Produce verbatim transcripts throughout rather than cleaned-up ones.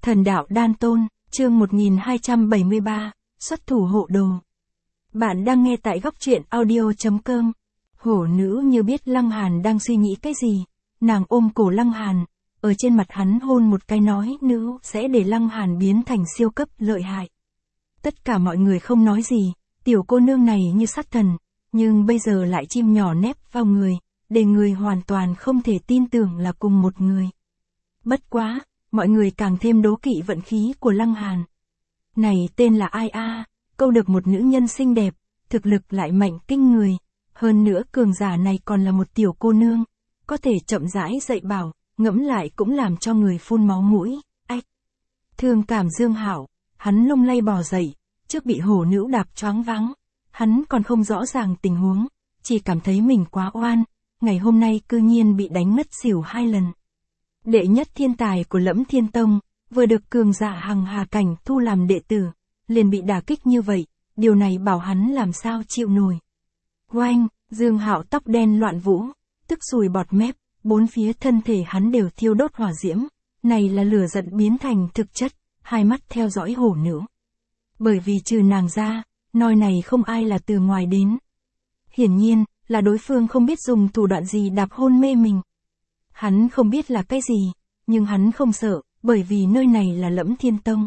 Thần đạo đan tôn, chương một nghìn hai trăm bảy mươi ba, xuất thủ hộ đồ. Bạn đang nghe tại góc truyện audio.com. Hổ nữ như biết Lăng Hàn đang suy nghĩ cái gì, nàng ôm cổ Lăng Hàn, ở trên mặt hắn hôn một cái nói nữ sẽ để Lăng Hàn biến thành siêu cấp lợi hại. Tất cả mọi người không nói gì, tiểu cô nương này như sát thần, nhưng bây giờ lại chim nhỏ nép vào người, để người hoàn toàn không thể tin tưởng là cùng một người. Bất quá, mọi người càng thêm đố kỵ vận khí của Lăng Hàn. Này tên là ai a, câu được một nữ nhân xinh đẹp, thực lực lại mạnh kinh người, hơn nữa cường giả này còn là một tiểu cô nương, có thể chậm rãi dạy bảo, ngẫm lại cũng làm cho người phun máu mũi. Ách! Thương cảm Dương Hạo, hắn lung lay bò dậy, trước bị hổ nữ đạp choáng váng, hắn còn không rõ ràng tình huống, chỉ cảm thấy mình quá oan, ngày hôm nay cư nhiên bị đánh ngất xỉu hai lần. Đệ nhất thiên tài của Lẫm Thiên Tông, vừa được cường giả Hằng Hà Cảnh thu làm đệ tử, liền bị đả kích như vậy, điều này bảo hắn làm sao chịu nổi. Oanh, Dương Hạo tóc đen loạn vũ, tức sùi bọt mép, bốn phía thân thể hắn đều thiêu đốt hỏa diễm, này là lửa giận biến thành thực chất, hai mắt theo dõi hổ nữ. Bởi vì trừ nàng ra, nơi này không ai là từ ngoài đến. Hiển nhiên, là đối phương không biết dùng thủ đoạn gì đạp hôn mê mình. Hắn không biết là cái gì, nhưng hắn không sợ, bởi vì nơi này là Lẫm Thiên Tông.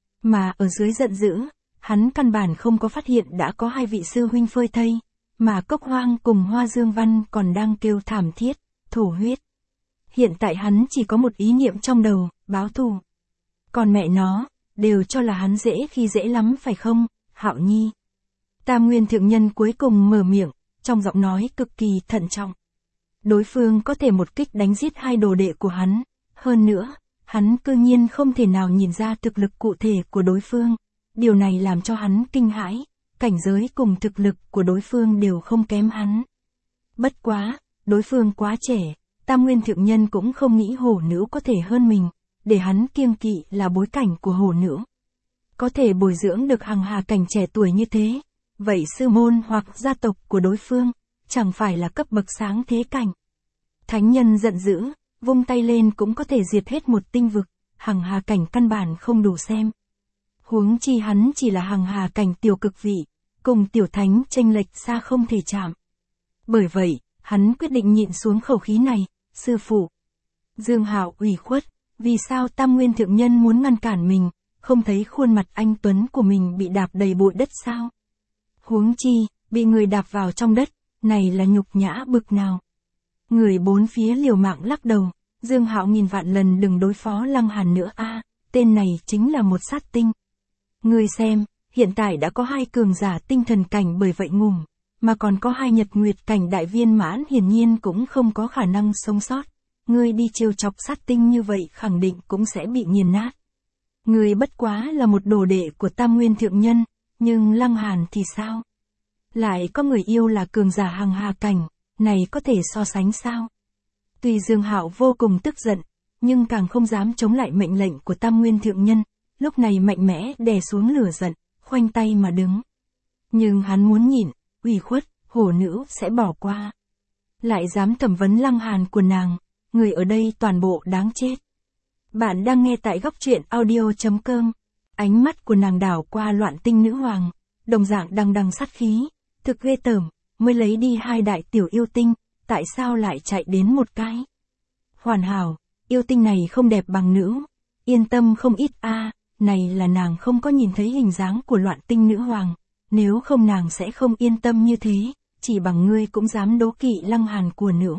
Mà ở dưới giận dữ, hắn căn bản không có phát hiện đã có hai vị sư huynh phơi thây, mà Cốc Hoang cùng Hoa Dương Văn còn đang kêu thảm thiết, thổ huyết. Hiện tại hắn chỉ có một ý niệm trong đầu, báo thù. Còn mẹ nó, đều cho là hắn dễ khi dễ lắm phải không, Hạo Nhi. Tam Nguyên Thượng Nhân cuối cùng mở miệng, trong giọng nói cực kỳ thận trọng. Đối phương có thể một kích đánh giết hai đồ đệ của hắn, hơn nữa, hắn cư nhiên không thể nào nhìn ra thực lực cụ thể của đối phương, điều này làm cho hắn kinh hãi, cảnh giới cùng thực lực của đối phương đều không kém hắn. Bất quá, đối phương quá trẻ, Tam Nguyên Thượng Nhân cũng không nghĩ hổ nữ có thể hơn mình, để hắn kiêng kỵ là bối cảnh của hổ nữ. Có thể bồi dưỡng được Hằng Hà Cảnh trẻ tuổi như thế, vậy sư môn hoặc gia tộc của đối phương, chẳng phải là cấp bậc sáng thế cảnh. Thánh nhân giận dữ, vung tay lên cũng có thể diệt hết một tinh vực, Hằng Hà Cảnh căn bản không đủ xem. Huống chi hắn chỉ là Hằng Hà Cảnh tiểu cực vị, cùng tiểu thánh chênh lệch xa không thể chạm. Bởi vậy, hắn quyết định nhịn xuống khẩu khí này, sư phụ. Dương Hạo ủy khuất, vì sao Tam Nguyên Thượng Nhân muốn ngăn cản mình, không thấy khuôn mặt anh tuấn của mình bị đạp đầy bụi đất sao? Huống chi, bị người đạp vào trong đất, này là nhục nhã bực nào. Người bốn phía liều mạng lắc đầu, Dương Hạo nghìn vạn lần đừng đối phó Lăng Hàn nữa a, tên này chính là một sát tinh. Người xem, hiện tại đã có hai cường giả tinh thần cảnh bởi vậy ngủm, mà còn có hai nhật nguyệt cảnh đại viên mãn hiển nhiên cũng không có khả năng sống sót. Ngươi đi trêu chọc sát tinh như vậy khẳng định cũng sẽ bị nghiền nát. Ngươi bất quá là một đồ đệ của Tam Nguyên Thượng Nhân, nhưng Lăng Hàn thì sao? Lại có người yêu là cường giả Hằng Hà Cảnh, này có thể so sánh sao? Tuy Dương Hạo vô cùng tức giận, nhưng càng không dám chống lại mệnh lệnh của Tam Nguyên Thượng Nhân, lúc này mạnh mẽ đè xuống lửa giận, khoanh tay mà đứng. Nhưng hắn muốn nhịn, ủy khuất, hổ nữ sẽ bỏ qua. Lại dám thẩm vấn Lăng Hàn của nàng, người ở đây toàn bộ đáng chết. Bạn đang nghe tại góc truyện audio.com. Ánh mắt của nàng đảo qua Loạn Tinh Nữ Hoàng, đồng dạng đằng đằng sát khí, thực ghê tởm, mới lấy đi hai đại tiểu yêu tinh, tại sao lại chạy đến một cái? Hoàn hảo, yêu tinh này không đẹp bằng nữ, yên tâm không ít a, này là nàng không có nhìn thấy hình dáng của Loạn Tinh Nữ Hoàng, nếu không nàng sẽ không yên tâm như thế, chỉ bằng ngươi cũng dám đố kỵ Lăng Hàn của nữ.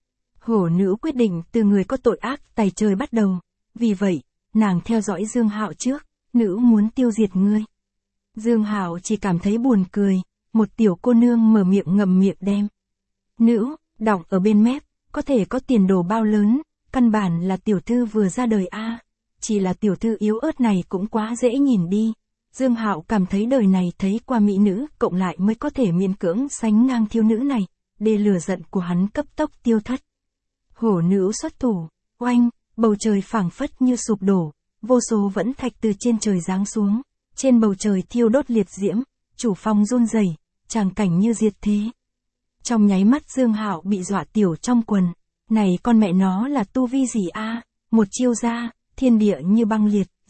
Hổ nữ quyết định từ người có tội ác tày trời bắt đầu, vì vậy, nàng theo dõi Dương Hạo trước, nữ muốn tiêu diệt ngươi. Dương Hạo chỉ cảm thấy buồn cười, một tiểu cô nương mở miệng ngậm miệng đem. Nữ, đọng ở bên mép, có thể có tiền đồ bao lớn, căn bản là tiểu thư vừa ra đời a, chỉ là tiểu thư yếu ớt này cũng quá dễ nhìn đi. Dương Hạo cảm thấy đời này thấy qua mỹ nữ cộng lại mới có thể miễn cưỡng sánh ngang thiếu nữ này, để lửa giận của hắn cấp tốc tiêu thất. Hổ nữ xuất thủ, oanh, bầu trời phảng phất như sụp đổ, vô số vẫn thạch từ trên trời giáng xuống, trên bầu trời thiêu đốt liệt diễm, chủ phong run rẩy, tràng cảnh như diệt thế. Trong nháy mắt Dương Hạo bị dọa tiểu trong quần, này con mẹ nó là tu vi gì a, một chiêu ra, thiên địa như băng liệt,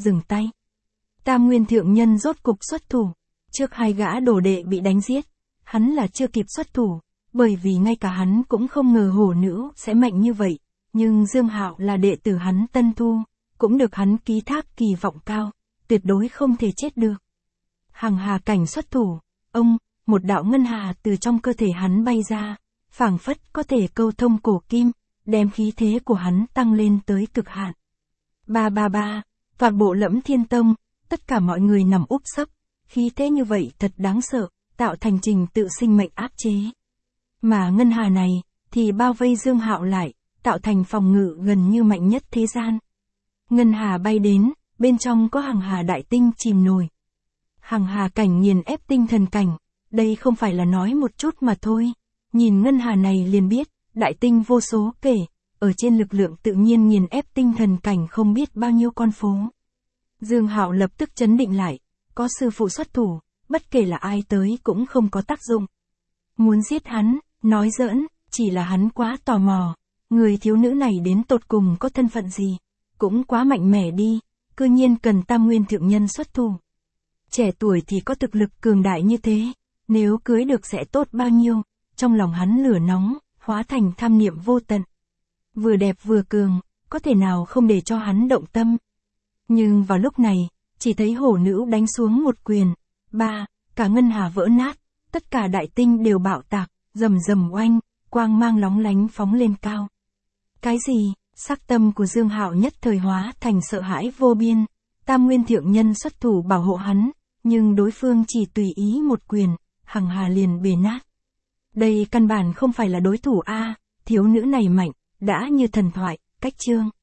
dừng tay. Tam Nguyên Thượng Nhân rốt cục xuất thủ. Trước hai gã đồ đệ bị đánh giết, hắn là chưa kịp xuất thủ, bởi vì ngay cả hắn cũng không ngờ hổ nữ sẽ mạnh như vậy, nhưng Dương Hạo là đệ tử hắn tân thu, cũng được hắn ký thác kỳ vọng cao, tuyệt đối không thể chết được. Hằng Hà Cảnh xuất thủ, ông, một đạo ngân hà từ trong cơ thể hắn bay ra, phảng phất có thể câu thông cổ kim, đem khí thế của hắn tăng lên tới cực hạn. Ba ba ba, toàn bộ Lẫm Thiên Tông, tất cả mọi người nằm úp sấp, khí thế như vậy thật đáng sợ, tạo thành trình tự sinh mệnh áp chế. Mà ngân hà này, thì bao vây Dương Hạo lại, tạo thành phòng ngự gần như mạnh nhất thế gian. Ngân hà bay đến, bên trong có Hằng Hà Đại Tinh chìm nổi. Hằng Hà Cảnh nghiền ép tinh thần cảnh, đây không phải là nói một chút mà thôi. Nhìn ngân hà này liền biết, đại tinh vô số kể, ở trên lực lượng tự nhiên nghiền ép tinh thần cảnh không biết bao nhiêu con phố. Dương Hạo lập tức chấn định lại, có sư phụ xuất thủ, bất kể là ai tới cũng không có tác dụng. Muốn giết hắn, nói giỡn, chỉ là hắn quá tò mò, người thiếu nữ này đến tột cùng có thân phận gì, cũng quá mạnh mẽ đi, cư nhiên cần Tam Nguyên Thượng Nhân xuất thủ. Trẻ tuổi thì có thực lực cường đại như thế, nếu cưới được sẽ tốt bao nhiêu, trong lòng hắn lửa nóng, hóa thành tham niệm vô tận. Vừa đẹp vừa cường, có thể nào không để cho hắn động tâm. Nhưng vào lúc này, chỉ thấy hổ nữ đánh xuống một quyền, ba, cả ngân hà vỡ nát, tất cả đại tinh đều bạo tạc, rầm rầm oanh, quang mang lóng lánh phóng lên cao. Cái gì? Sắc tâm của Dương Hạo nhất thời hóa thành sợ hãi vô biên. Tam Nguyên Thượng Nhân xuất thủ bảo hộ hắn, nhưng đối phương chỉ tùy ý một quyền, Hằng Hà liền bể nát. Đây căn bản không phải là đối thủ a, thiếu nữ này mạnh, đã như thần thoại, cách chương.